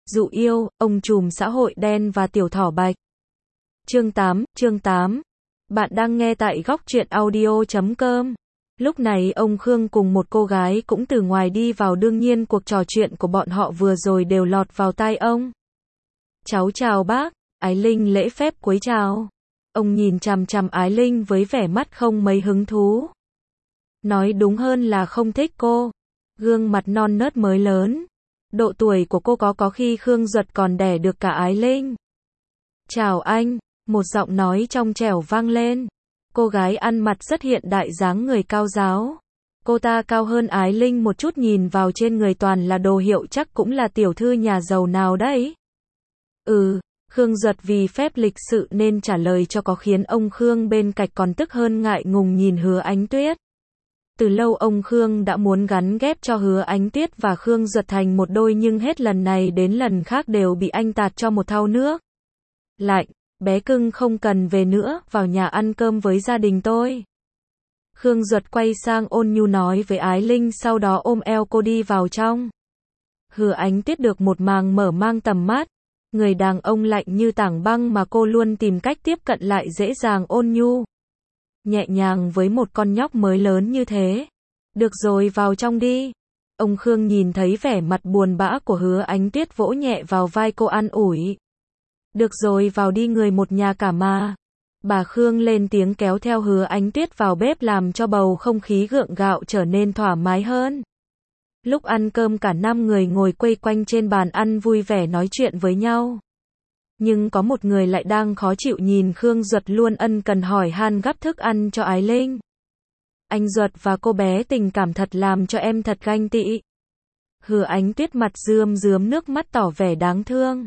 Dụ yêu, ông trùm xã hội đen và tiểu thỏ bạch. Chương 8. Bạn đang nghe tại góc truyện audio.com. Lúc này ông Khương cùng một cô gái cũng từ ngoài đi vào, đương nhiên cuộc trò chuyện của bọn họ vừa rồi đều lọt vào tai ông. Cháu chào bác, Ái Linh lễ phép cúi chào. Ông nhìn chằm chằm Ái Linh với vẻ mắt không mấy hứng thú. Nói đúng hơn là không thích cô. Gương mặt non nớt mới lớn. Độ tuổi của cô có khi Khương Duật còn đẻ được cả Ái Linh. Chào anh, một giọng nói trong trẻo vang lên. Cô gái ăn mặc rất hiện đại, dáng người cao ráo. Cô ta cao hơn Ái Linh một chút, nhìn vào trên người toàn là đồ hiệu, chắc cũng là tiểu thư nhà giàu nào đấy. Khương Duật vì phép lịch sự nên trả lời cho có khiến ông Khương bên cạnh còn tức hơn, ngại ngùng nhìn Hứa Ánh Tuyết. Từ lâu ông Khương đã muốn gắn ghép cho Hứa Ánh Tuyết và Khương Duật thành một đôi, nhưng hết lần này đến lần khác đều bị anh tạt cho một thau nước lạnh. Bé cưng không cần về nữa, vào nhà ăn cơm với gia đình tôi. Khương Duật quay sang ôn nhu nói với Ái Linh, sau đó ôm eo cô đi vào trong. Hứa Ánh Tuyết được một màng mở mang tầm mắt. Người đàn ông lạnh như tảng băng mà cô luôn tìm cách tiếp cận lại dễ dàng ôn nhu nhẹ nhàng với một con nhóc mới lớn như thế. Được rồi, vào trong đi. Ông Khương nhìn thấy vẻ mặt buồn bã của Hứa Ánh Tuyết, vỗ nhẹ vào vai cô an ủi. Được rồi, vào đi, người một nhà cả mà. Bà Khương lên tiếng kéo theo Hứa Ánh Tuyết vào bếp, làm cho bầu không khí gượng gạo trở nên thoải mái hơn. Lúc ăn cơm cả 5 người ngồi quây quanh trên bàn ăn vui vẻ nói chuyện với nhau. Nhưng có một người lại đang khó chịu nhìn Khương Duật, luôn ân cần hỏi han gắp thức ăn cho Ái Linh. Anh Duật và cô bé tình cảm thật làm cho em thật ganh tị. Hứa Ánh Tuyết mặt rơm rớm nước mắt tỏ vẻ đáng thương.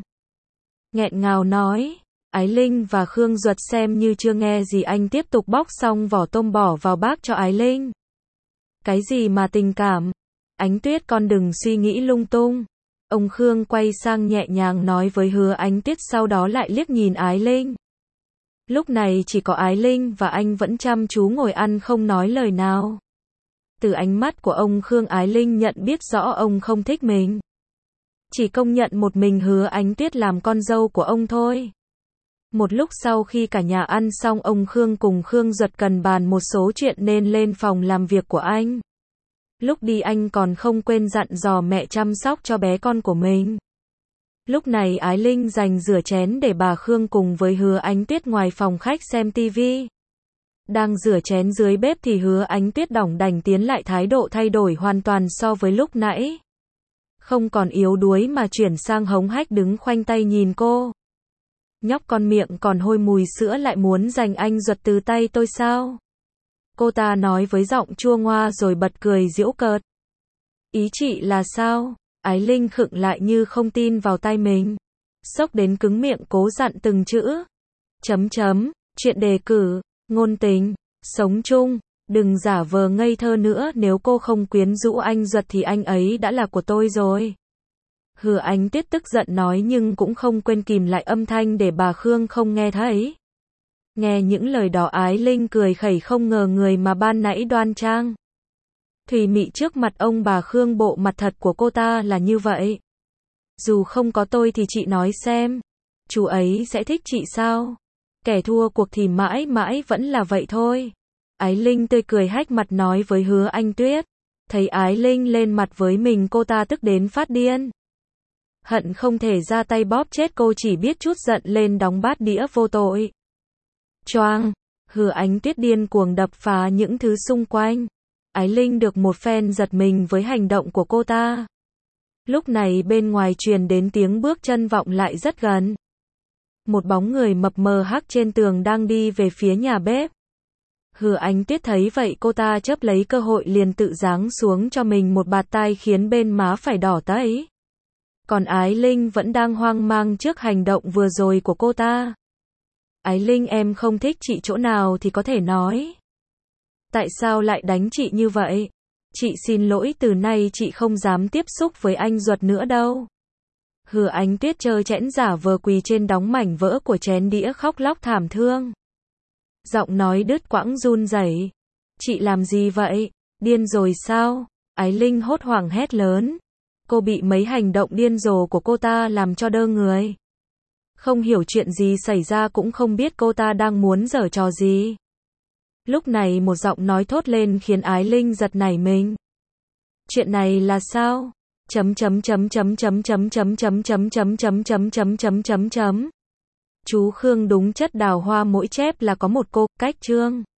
Nghẹn ngào nói. Ái Linh và Khương Duật xem như chưa nghe gì, anh tiếp tục bóc xong vỏ tôm bỏ vào bát cho Ái Linh. Cái gì mà tình cảm? Ánh Tuyết, con đừng suy nghĩ lung tung. Ông Khương quay sang nhẹ nhàng nói với Hứa Ánh Tuyết, sau đó lại liếc nhìn Ái Linh. Lúc này chỉ có Ái Linh và anh vẫn chăm chú ngồi ăn không nói lời nào. Từ ánh mắt của ông Khương, Ái Linh nhận biết rõ ông không thích mình. Chỉ công nhận một mình Hứa Ánh Tuyết làm con dâu của ông thôi. Một lúc sau khi cả nhà ăn xong, ông Khương cùng Khương Duật cần bàn một số chuyện nên lên phòng làm việc của anh. Lúc đi anh còn không quên dặn dò mẹ chăm sóc cho bé con của mình. Lúc này Ái Linh dành rửa chén để bà Khương cùng với Hứa Ánh Tuyết ngoài phòng khách xem tivi. Đang rửa chén dưới bếp thì Hứa Ánh Tuyết đỏng đành tiến lại, thái độ thay đổi hoàn toàn so với lúc nãy. Không còn yếu đuối mà chuyển sang hống hách, đứng khoanh tay nhìn cô. Nhóc con, miệng còn hôi mùi sữa, lại muốn giành anh Duật từ tay tôi sao? Cô ta nói với giọng chua ngoa rồi bật cười giễu cợt. Ý chị là sao? Ái Linh khựng lại như không tin vào tai mình. Sốc đến cứng miệng, cố dặn từng chữ. Chuyện đề cử, ngôn tình, sống chung. Đừng giả vờ ngây thơ nữa, nếu cô không quyến rũ anh Duật thì anh ấy đã là của tôi rồi. Hứa Ánh Tuyết tức giận nói, nhưng cũng không quên kìm lại âm thanh để bà Khương không nghe thấy. Nghe những lời đó, Ái Linh cười khẩy, không ngờ người mà ban nãy đoan trang thùy mị trước mặt ông bà Khương, bộ mặt thật của cô ta là như vậy. Dù không có tôi thì chị nói xem, chú ấy sẽ thích chị sao? Kẻ thua cuộc thì mãi mãi vẫn là vậy thôi. Ái Linh tươi cười hách mặt nói với Hứa Ánh Tuyết. Thấy Ái Linh lên mặt với mình, cô ta tức đến phát điên. Hận không thể ra tay bóp chết cô, chỉ biết chút giận lên đóng bát đĩa vô tội. Choang! Hứa Ánh Tuyết điên cuồng đập phá những thứ xung quanh. Ái Linh được một phen giật mình với hành động của cô ta. Lúc này bên ngoài truyền đến tiếng bước chân vọng lại rất gần. Một bóng người mập mờ hắc trên tường đang đi về phía nhà bếp. Hứa Ánh Tuyết thấy vậy, cô ta chớp lấy cơ hội liền tự giáng xuống cho mình một bạt tai khiến bên má phải đỏ tấy. Còn Ái Linh vẫn đang hoang mang trước hành động vừa rồi của cô ta. Ái Linh, em không thích chị chỗ nào thì có thể nói. Tại sao lại đánh chị như vậy? Chị xin lỗi, từ nay chị không dám tiếp xúc với anh Duật nữa đâu. Hứa Ánh Tuyết trơ trẽn giả vờ quỳ trên đống mảnh vỡ của chén đĩa, khóc lóc thảm thương. Giọng nói đứt quãng run rẩy. Chị làm gì vậy? Điên rồi sao? Ái Linh hốt hoảng hét lớn. Cô bị mấy hành động điên rồ của cô ta làm cho đơ người. Không hiểu chuyện gì xảy ra cũng không biết cô ta đang muốn giở trò gì. Lúc này một giọng nói thốt lên khiến Ái Linh giật nảy mình. Chuyện này là sao? Chú Khương đúng chất đào hoa mỗi chép là có một cô, cách Trương.